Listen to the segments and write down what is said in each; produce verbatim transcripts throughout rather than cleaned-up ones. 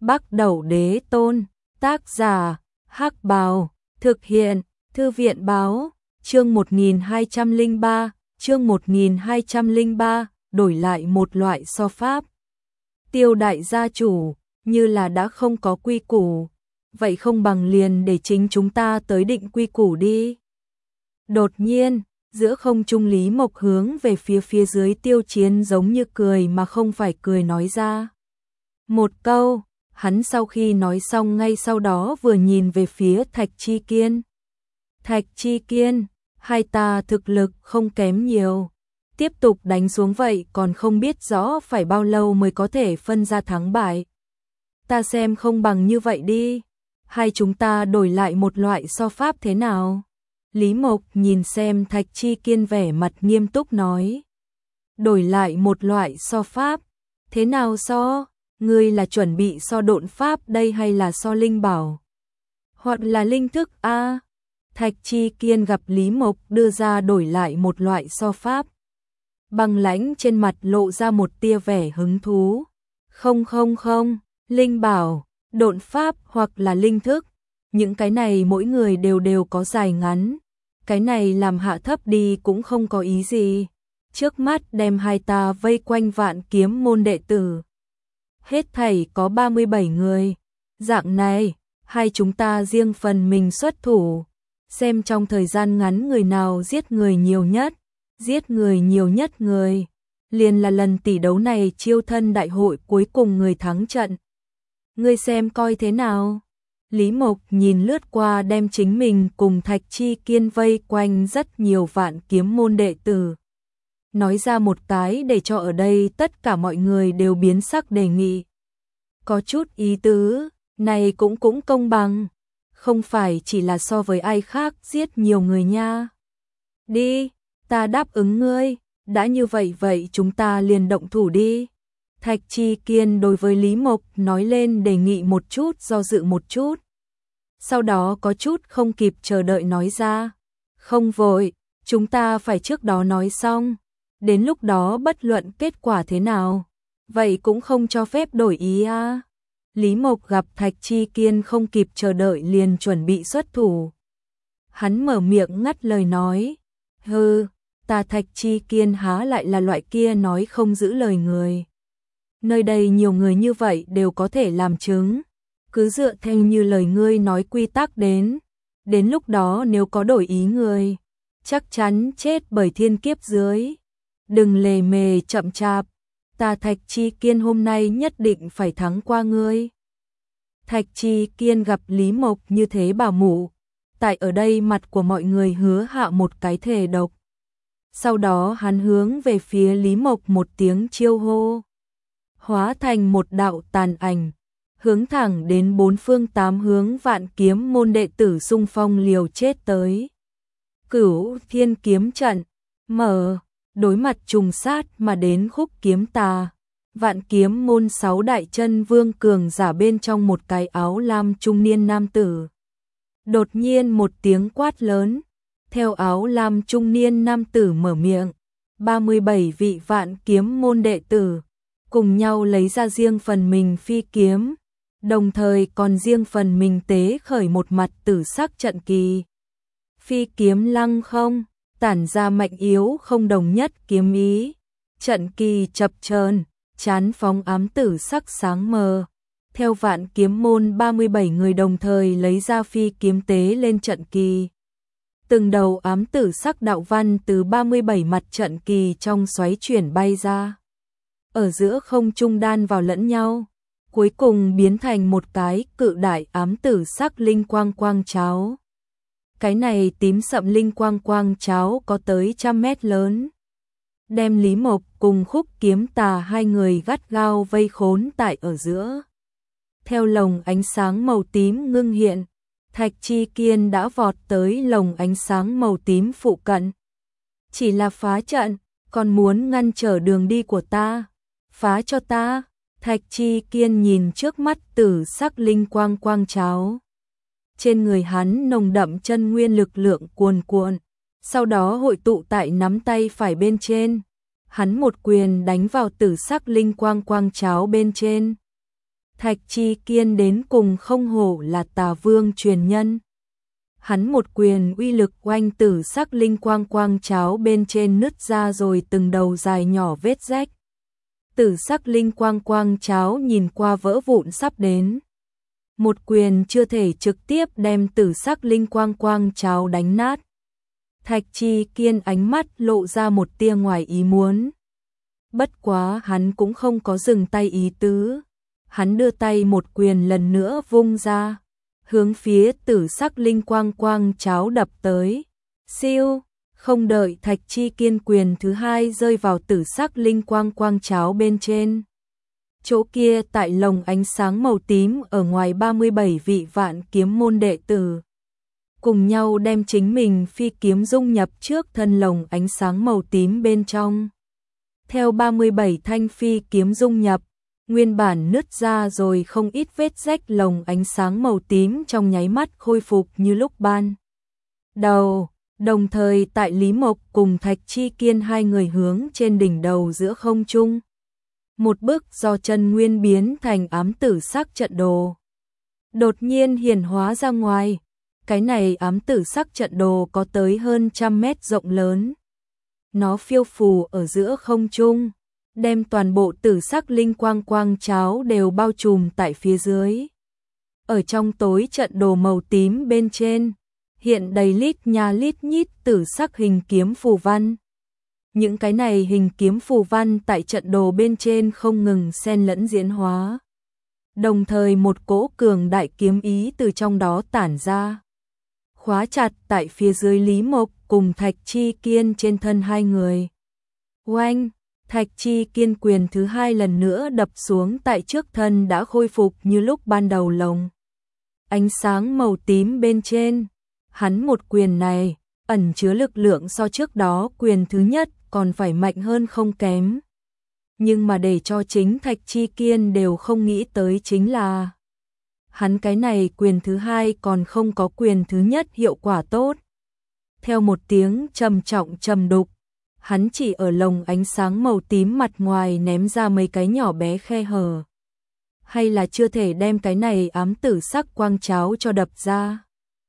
Bắc Đẩu Đế Tôn, tác giả, Hắc Bào, thực hiện, Thư viện Báo, chương một nghìn hai trăm lẻ ba, chương một nghìn hai trăm lẻ ba, đổi lại một loại so pháp. Tiêu đại gia chủ, như là đã không có quy củ, vậy không bằng liền để chính chúng ta tới định quy củ đi. Đột nhiên, giữa không trung Lý Mộc hướng về phía phía dưới Tiêu Chiến giống như cười mà không phải cười nói ra. Một câu, hắn sau khi nói xong ngay sau đó vừa nhìn về phía Thạch Chi Kiên. Thạch Chi Kiên, hai ta thực lực không kém nhiều. Tiếp tục đánh xuống vậy còn không biết rõ phải bao lâu mới có thể phân ra thắng bại. Ta xem không bằng như vậy đi. Hai chúng ta đổi lại một loại so pháp thế nào? Lý Mộc nhìn xem Thạch Chi Kiên vẻ mặt nghiêm túc nói. Đổi lại một loại so pháp. Thế nào so? Ngươi là chuẩn bị so độn pháp đây hay là so linh bảo? Hoặc là linh thức a? À, Thạch Chi Kiên gặp Lý Mộc đưa ra đổi lại một loại so pháp. Băng lãnh trên mặt lộ ra một tia vẻ hứng thú. Không không không, linh bảo, độn pháp hoặc là linh thức. Những cái này mỗi người đều đều có dài ngắn. Cái này làm hạ thấp đi cũng không có ý gì. Trước mắt đem hai ta vây quanh Vạn Kiếm môn đệ tử. Hết thảy có ba mươi bảy người. Dạng này, hai chúng ta riêng phần mình xuất thủ. Xem trong thời gian ngắn người nào giết người nhiều nhất. Giết người nhiều nhất người. Liền là lần tỷ đấu này chiêu thân đại hội cuối cùng người thắng trận. Ngươi xem coi thế nào? Lý Mộc nhìn lướt qua đem chính mình cùng Thạch Chi Kiên vây quanh rất nhiều Vạn Kiếm môn đệ tử. Nói ra một cái để cho ở đây tất cả mọi người đều biến sắc đề nghị. Có chút ý tứ, này cũng cũng công bằng. Không phải chỉ là so với ai khác giết nhiều người nha. Đi, ta đáp ứng ngươi, đã như vậy vậy chúng ta liền động thủ đi. Thạch Chi Kiên đối với Lý Mộc nói lên đề nghị một chút do dự một chút. Sau đó có chút không kịp chờ đợi nói ra. Không vội, chúng ta phải trước đó nói xong. Đến lúc đó bất luận kết quả thế nào, vậy cũng không cho phép đổi ý à. Lý Mộc gặp Thạch Chi Kiên không kịp chờ đợi liền chuẩn bị xuất thủ. Hắn mở miệng ngắt lời nói. Hừ, ta Thạch Chi Kiên há lại là loại kia nói không giữ lời người. Nơi đây nhiều người như vậy đều có thể làm chứng. Cứ dựa theo như lời ngươi nói quy tắc đến. Đến lúc đó nếu có đổi ý người, chắc chắn chết bởi thiên kiếp dưới. Đừng lề mề chậm chạp. Ta Thạch Chi Kiên hôm nay nhất định phải thắng qua ngươi. Thạch Chi Kiên gặp Lý Mộc như thế bảo mụ. Tại ở đây mặt của mọi người hứa hạ một cái thề độc. Sau đó hắn hướng về phía Lý Mộc một tiếng chiêu hô. Hóa thành một đạo tàn ảnh. Hướng thẳng đến bốn phương tám hướng Vạn Kiếm môn đệ tử xung phong liều chết tới. Cửu Thiên kiếm trận. Mở. Đối mặt trùng sát mà đến Khúc Kiếm Tà. Vạn Kiếm môn sáu đại chân vương cường giả bên trong một cái áo lam trung niên nam tử. Đột nhiên một tiếng quát lớn. Theo áo lam trung niên nam tử mở miệng. ba mươi bảy vị Vạn Kiếm môn đệ tử. Cùng nhau lấy ra riêng phần mình phi kiếm. Đồng thời còn riêng phần mình tế khởi một mặt tử sắc trận kỳ. Phi kiếm lăng không. Tản ra mạnh yếu không đồng nhất kiếm ý. Trận kỳ chập chờn, chán phóng ám tử sắc sáng mờ. Theo Vạn Kiếm môn ba mươi bảy người đồng thời lấy ra phi kiếm tế lên trận kỳ. Từng đầu ám tử sắc đạo văn từ ba mươi bảy mặt trận kỳ trong xoáy chuyển bay ra. Ở giữa không trung đan vào lẫn nhau. Cuối cùng biến thành một cái cự đại ám tử sắc linh quang quang cháo. Cái này tím sậm linh quang quang cháo có tới trăm mét lớn. Đem Lý Mộc cùng Khúc Kiếm Tà hai người gắt gao vây khốn tại ở giữa. Theo lồng ánh sáng màu tím ngưng hiện, Thạch Chi Kiên đã vọt tới lồng ánh sáng màu tím phụ cận. Chỉ là phá trận, còn muốn ngăn trở đường đi của ta. Phá cho ta. Thạch Chi Kiên nhìn trước mắt tử sắc linh quang quang cháo. Trên người hắn nồng đậm chân nguyên lực lượng cuồn cuộn, sau đó hội tụ tại nắm tay phải bên trên. Hắn một quyền đánh vào tử sắc linh quang quang cháo bên trên. Thạch Chi Kiên đến cùng không hổ là Tà Vương truyền nhân. Hắn một quyền uy lực oanh tử sắc linh quang quang cháo bên trên nứt ra rồi từng đầu dài nhỏ vết rách. Tử sắc linh quang quang cháo nhìn qua vỡ vụn sắp đến. Một quyền chưa thể trực tiếp đem tử sắc linh quang quang cháo đánh nát. Thạch Chi Kiên ánh mắt lộ ra một tia ngoài ý muốn. Bất quá hắn cũng không có dừng tay ý tứ. Hắn đưa tay một quyền lần nữa vung ra, hướng phía tử sắc linh quang quang cháo đập tới. Siêu, không đợi Thạch Chi Kiên quyền thứ hai rơi vào tử sắc linh quang quang cháo bên trên. Chỗ kia tại lồng ánh sáng màu tím ở ngoài ba mươi bảy vị vạn kiếm môn đệ tử. Cùng nhau đem chính mình phi kiếm dung nhập trước thân lồng ánh sáng màu tím bên trong. Theo ba mươi bảy thanh phi kiếm dung nhập, nguyên bản nứt ra rồi không ít vết rách lồng ánh sáng màu tím trong nháy mắt khôi phục như lúc ban đầu. Đồng thời tại Lý Mộc cùng Thạch Chi Kiên hai người hướng trên đỉnh đầu giữa không trung. Một bức do chân nguyên biến thành ám tử sắc trận đồ đột nhiên hiển hóa ra ngoài. Cái này ám tử sắc trận đồ có tới hơn trăm mét rộng lớn. Nó phiêu phù ở giữa không trung, đem toàn bộ tử sắc linh quang quang cháo đều bao trùm tại phía dưới. Ở trong tối trận đồ màu tím bên trên, hiện đầy lít nha lít nhít tử sắc hình kiếm phù văn. Những cái này hình kiếm phù văn tại trận đồ bên trên không ngừng xen lẫn diễn hóa. Đồng thời một cỗ cường đại kiếm ý từ trong đó tản ra, khóa chặt tại phía dưới Lý Mộc cùng Thạch Chi Kiên trên thân hai người. Oanh, Thạch Chi Kiên quyền thứ hai lần nữa đập xuống tại trước thân đã khôi phục như lúc ban đầu lồng ánh sáng màu tím bên trên. Hắn một quyền này ẩn chứa lực lượng so trước đó quyền thứ nhất còn phải mạnh hơn không kém. Nhưng mà để cho chính Thạch Chi Kiên đều không nghĩ tới chính là hắn cái này quyền thứ hai còn không có quyền thứ nhất hiệu quả tốt. Theo một tiếng trầm trọng trầm đục, hắn chỉ ở lồng ánh sáng màu tím mặt ngoài ném ra mấy cái nhỏ bé khe hở. Hay là chưa thể đem cái này ám tử sắc quang cháo cho đập ra.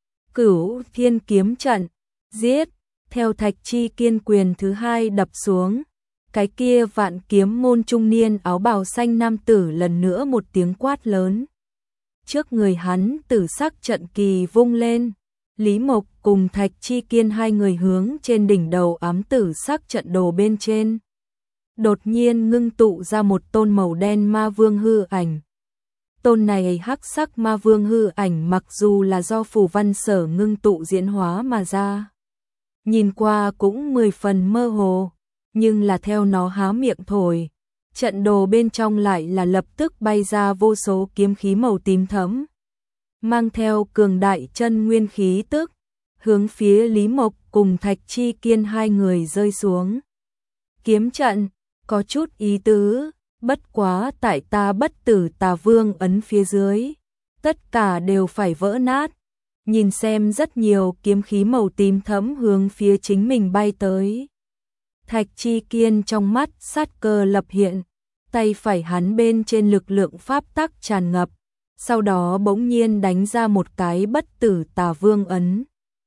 Cửu Thiên kiếm trận, giết, theo Thạch Chi Kiên quyền thứ hai đập xuống. Cái kia vạn kiếm môn trung niên áo bào xanh nam tử lần nữa một tiếng quát lớn. Trước người hắn tử sắc trận kỳ vung lên. Lý Mộc cùng Thạch Chi Kiên hai người hướng trên đỉnh đầu ám tử sắc trận đồ bên trên. Đột nhiên ngưng tụ ra một tôn màu đen ma vương hư ảnh. Tôn này hắc sắc ma vương hư ảnh mặc dù là do phù văn sở ngưng tụ diễn hóa mà ra. Nhìn qua cũng mười phần mơ hồ, nhưng là theo nó há miệng thổi. Trận đồ bên trong lại là lập tức bay ra vô số kiếm khí màu tím thẫm. Mang theo cường đại chân nguyên khí tức, hướng phía Lý Mộc cùng Thạch Chi Kiên hai người rơi xuống. Kiếm trận, có chút ý tứ, bất quá tại ta bất tử Tà Vương ấn phía dưới, tất cả đều phải vỡ nát. Nhìn xem rất nhiều kiếm khí màu tím thẫm hướng phía chính mình bay tới. Thạch Chi Kiên trong mắt sát cơ lập hiện, tay phải hắn bên trên lực lượng pháp tắc tràn ngập. Sau đó bỗng nhiên đánh ra một cái bất tử Tà Vương ấn,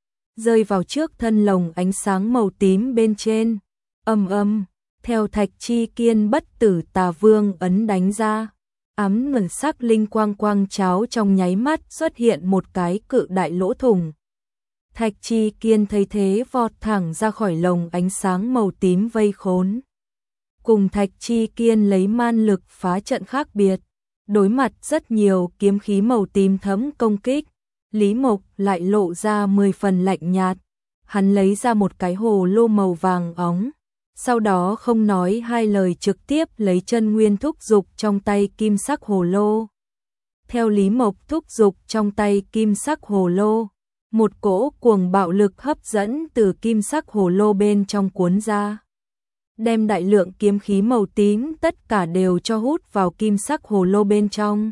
rơi vào trước thân lồng ánh sáng màu tím bên trên. Âm âm, theo Thạch Chi Kiên bất tử Tà Vương ấn đánh ra, ám ngân sắc linh quang quang cháo trong nháy mắt xuất hiện một cái cự đại lỗ thủng. Thạch Chi Kiên thấy thế vọt thẳng ra khỏi lồng ánh sáng màu tím vây khốn. Cùng Thạch Chi Kiên lấy man lực phá trận khác biệt. Đối mặt rất nhiều kiếm khí màu tím thẫm công kích, Lý Mộc lại lộ ra mười phần lạnh nhạt. Hắn lấy ra một cái hồ lô màu vàng óng, sau đó không nói hai lời trực tiếp lấy chân nguyên thúc dục trong tay kim sắc hồ lô. Theo Lý Mộc thúc dục trong tay kim sắc hồ lô, một cỗ cuồng bạo lực hấp dẫn từ kim sắc hồ lô bên trong cuốn ra, đem đại lượng kiếm khí màu tím tất cả đều cho hút vào kim sắc hồ lô bên trong.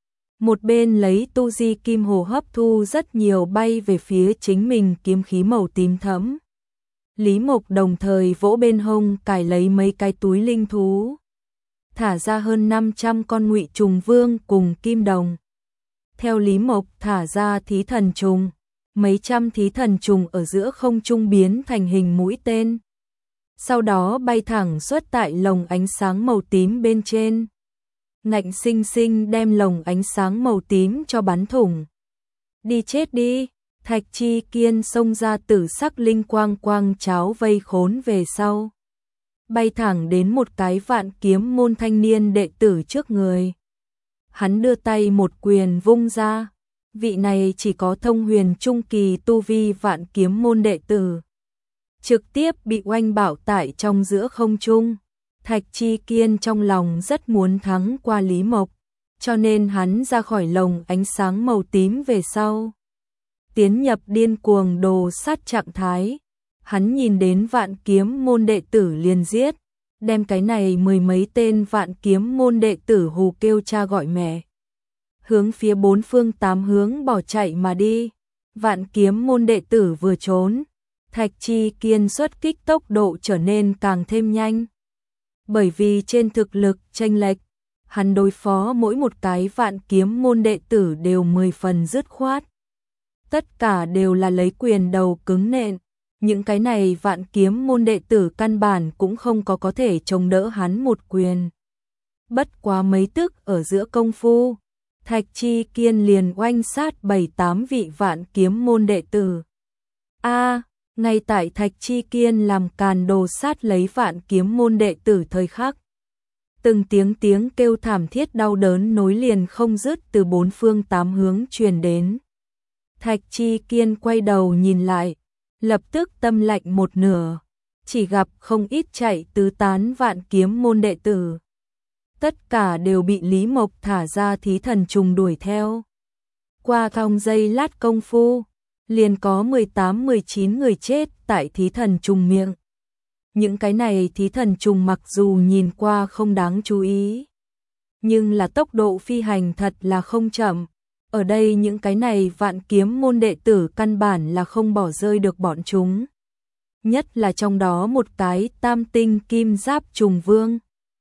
Một bên lấy tu di kim hồ hấp thu rất nhiều bay về phía chính mình kiếm khí màu tím thẫm. Lý Mộc đồng thời vỗ bên hông cài lấy mấy cái túi linh thú. thả ra hơn năm trăm con ngụy trùng vương cùng kim đồng. Theo Lý Mộc thả ra thí thần trùng, mấy trăm thí thần trùng ở giữa không trung biến thành hình mũi tên. Sau đó bay thẳng xuất tại lồng ánh sáng màu tím bên trên. Ngạnh sinh sinh đem lồng ánh sáng màu tím cho bắn thủng. Đi chết đi, Thạch Chi Kiên xông ra tử sắc linh quang quang cháo vây khốn về sau. Bay thẳng đến một cái vạn kiếm môn thanh niên đệ tử trước người. Hắn đưa tay một quyền vung ra. Vị này chỉ có thông huyền trung kỳ tu vi vạn kiếm môn đệ tử. Trực tiếp bị oanh bảo tại trong giữa không trung. Thạch Chi Kiên trong lòng rất muốn thắng qua Lý Mộc, cho nên hắn ra khỏi lồng ánh sáng màu tím về sau. Tiến nhập điên cuồng đồ sát trạng thái. Hắn nhìn đến vạn kiếm môn đệ tử liền giết, đem cái này mười mấy tên vạn kiếm môn đệ tử hù kêu cha gọi mẹ. Hướng phía bốn phương tám hướng bỏ chạy mà đi. Vạn kiếm môn đệ tử vừa trốn, Thạch Chi Kiên xuất kích tốc độ trở nên càng thêm nhanh. Bởi vì trên thực lực chênh lệch, hắn đối phó mỗi một cái vạn kiếm môn đệ tử đều mười phần dứt khoát. Tất cả đều là lấy quyền đầu cứng nện. Những cái này vạn kiếm môn đệ tử căn bản cũng không có có thể chống đỡ hắn một quyền. Bất quá mấy tức ở giữa công phu, Thạch Chi Kiên liền oanh sát bảy tám vị vạn kiếm môn đệ tử. A, ngay tại Thạch Chi Kiên làm càn đồ sát lấy vạn kiếm môn đệ tử thời khắc. Từng tiếng tiếng kêu thảm thiết đau đớn nối liền không dứt từ bốn phương tám hướng truyền đến. Thạch Chi Kiên quay đầu nhìn lại, lập tức tâm lạnh một nửa, chỉ gặp không ít chạy tứ tán vạn kiếm môn đệ tử. Tất cả đều bị Lý Mộc thả ra thí thần trùng đuổi theo. Qua thong giây lát công phu, liền có mười tám mười chín người chết tại thí thần trùng miệng. Những cái này thí thần trùng mặc dù nhìn qua không đáng chú ý, nhưng là tốc độ phi hành thật là không chậm. Ở đây những cái này vạn kiếm môn đệ tử căn bản là không bỏ rơi được bọn chúng. Nhất là trong đó một cái tam tinh kim giáp trùng vương.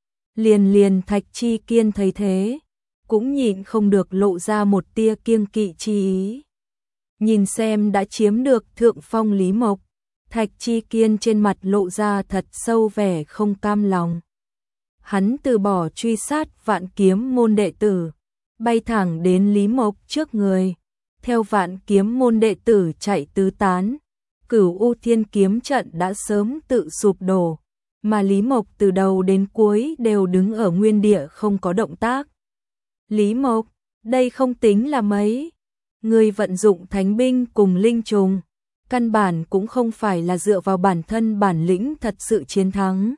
Liền liền Thạch Chi Kiên thấy thế, cũng nhịn không được lộ ra một tia kiêng kỵ chi ý. Nhìn xem đã chiếm được thượng phong Lý Mộc, Thạch Chi Kiên trên mặt lộ ra thật sâu vẻ không cam lòng. Hắn từ bỏ truy sát vạn kiếm môn đệ tử, bay thẳng đến Lý Mộc trước người, theo vạn kiếm môn đệ tử chạy tứ tán. Cửu U Thiên kiếm trận đã sớm tự sụp đổ, mà Lý Mộc từ đầu đến cuối đều đứng ở nguyên địa không có động tác. Lý Mộc, đây không tính là mấy. Người vận dụng thánh binh cùng linh trùng, căn bản cũng không phải là dựa vào bản thân bản lĩnh thật sự chiến thắng.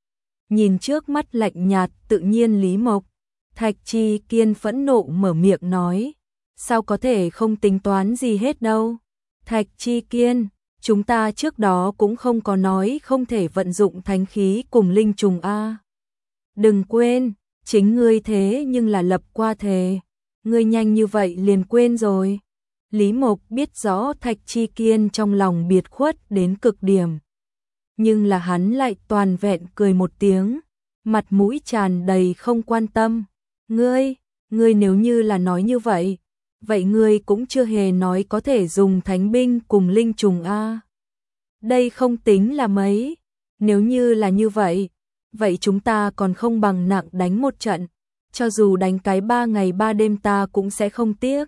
Nhìn trước mắt lạnh nhạt tự nhiên Lý Mộc, Thạch Chi Kiên phẫn nộ mở miệng nói, sao có thể không tính toán gì hết đâu. Thạch Chi Kiên, chúng ta trước đó cũng không có nói không thể vận dụng thánh khí cùng linh trùng a. Đừng quên, chính ngươi thế nhưng là lập qua thề, ngươi nhanh như vậy liền quên rồi. Lý Mộc biết rõ Thạch Chi Kiên trong lòng biệt khuất đến cực điểm, nhưng là hắn lại toàn vẹn cười một tiếng, mặt mũi tràn đầy không quan tâm. Ngươi, ngươi nếu như là nói như vậy, vậy ngươi cũng chưa hề nói có thể dùng thánh binh cùng linh trùng a. Đây không tính là mấy, nếu như là như vậy, vậy chúng ta còn không bằng nặng đánh một trận, cho dù đánh cái ba ngày ba đêm ta cũng sẽ không tiếc.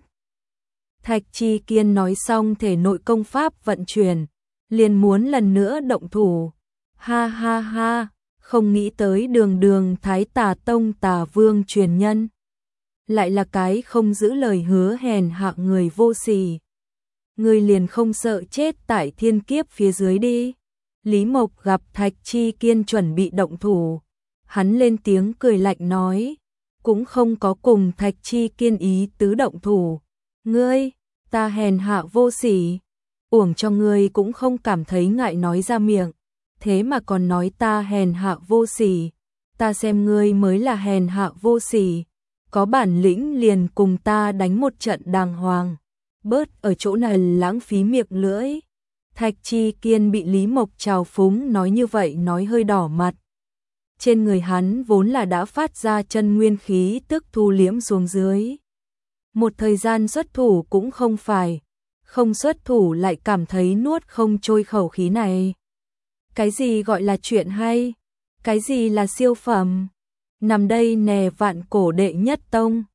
Thạch Chi Kiên nói xong thể nội công pháp vận chuyển, liền muốn lần nữa động thủ. Ha ha ha, không nghĩ tới đường đường Thái Tà Tông Tà Vương truyền nhân. Lại là cái không giữ lời hứa hèn hạ người vô sỉ. Người liền không sợ chết tại thiên kiếp phía dưới đi. Lý Mộc gặp Thạch Chi Kiên chuẩn bị động thủ. Hắn lên tiếng cười lạnh nói, cũng không có cùng Thạch Chi Kiên ý tứ động thủ. Ngươi, ta hèn hạ vô sỉ, uổng cho ngươi cũng không cảm thấy ngại nói ra miệng, thế mà còn nói ta hèn hạ vô sỉ, ta xem ngươi mới là hèn hạ vô sỉ, có bản lĩnh liền cùng ta đánh một trận đàng hoàng, bớt ở chỗ này lãng phí miệng lưỡi. Thạch Chi Kiên bị Lý Mộc trào phúng nói như vậy nói hơi đỏ mặt. trên người hắn vốn là đã phát ra chân nguyên khí tức thu liễm xuống dưới. Một thời gian xuất thủ cũng không phải, không xuất thủ lại cảm thấy nuốt không trôi khẩu khí này. Cái gì gọi là chuyện hay? Cái gì là siêu phẩm? Nằm đây nè vạn cổ đệ nhất tông.